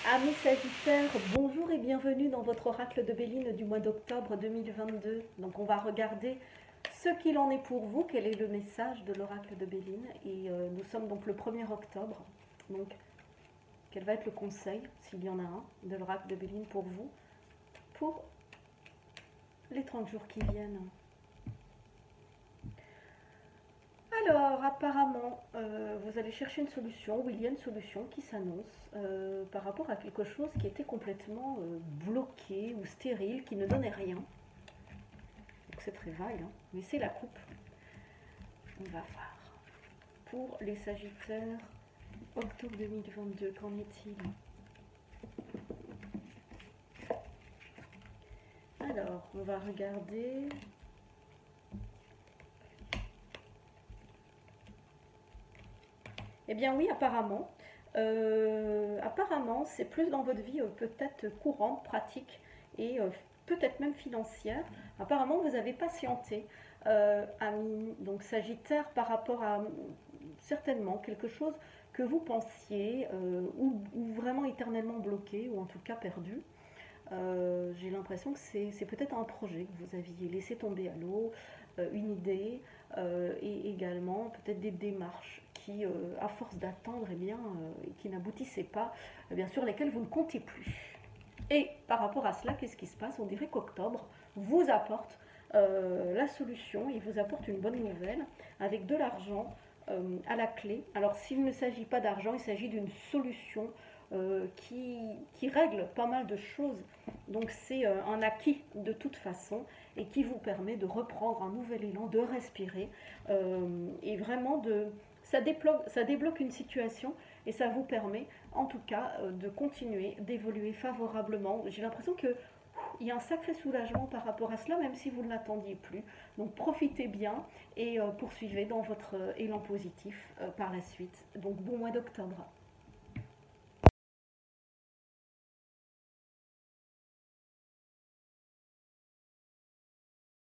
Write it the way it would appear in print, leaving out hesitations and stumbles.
Amis Sagittaires, bonjour et bienvenue dans votre oracle de Béline du mois d'octobre 2022. Donc on va regarder ce qu'il en est pour vous, quel est le message de l'oracle de Béline. Et nous sommes donc le 1er octobre. Donc quel va être le conseil, s'il y en a un, de l'oracle de Béline pour vous, pour les 30 jours qui viennent. Alors, apparemment, vous allez chercher une solution, ou il y a une solution qui s'annonce par rapport à quelque chose qui était complètement bloqué ou stérile, qui ne donnait rien. Donc c'est très vague, hein, mais c'est la coupe. On va voir. Pour les Sagittaires, octobre 2022, qu'en est-il? Alors, on va regarder. Eh bien oui, apparemment. Apparemment, c'est plus dans votre vie peut-être courante, pratique et peut-être même financière. Apparemment, vous avez patienté, amis, donc Sagittaire, par rapport à certainement quelque chose que vous pensiez ou vraiment éternellement bloqué ou en tout cas perdu. J'ai l'impression que c'est peut-être un projet que vous aviez laissé tomber à l'eau, une idée et également peut-être des démarches qui, à force d'attendre, eh bien, qui n'aboutissaient pas, bien sûr, lesquelles vous ne comptez plus. Et par rapport à cela, qu'est-ce qui se passe? On dirait qu'octobre vous apporte la solution, il vous apporte une bonne nouvelle avec de l'argent à la clé. Alors s'il ne s'agit pas d'argent, il s'agit d'une solution qui règle pas mal de choses. Donc c'est un acquis de toute façon et qui vous permet de reprendre un nouvel élan, de respirer et vraiment ça débloque une situation et ça vous permet en tout cas de continuer, d'évoluer favorablement. J'ai l'impression que il y a un sacré soulagement par rapport à cela, même si vous ne l'attendiez plus. Donc profitez bien et poursuivez dans votre élan positif par la suite. Donc bon mois d'octobre.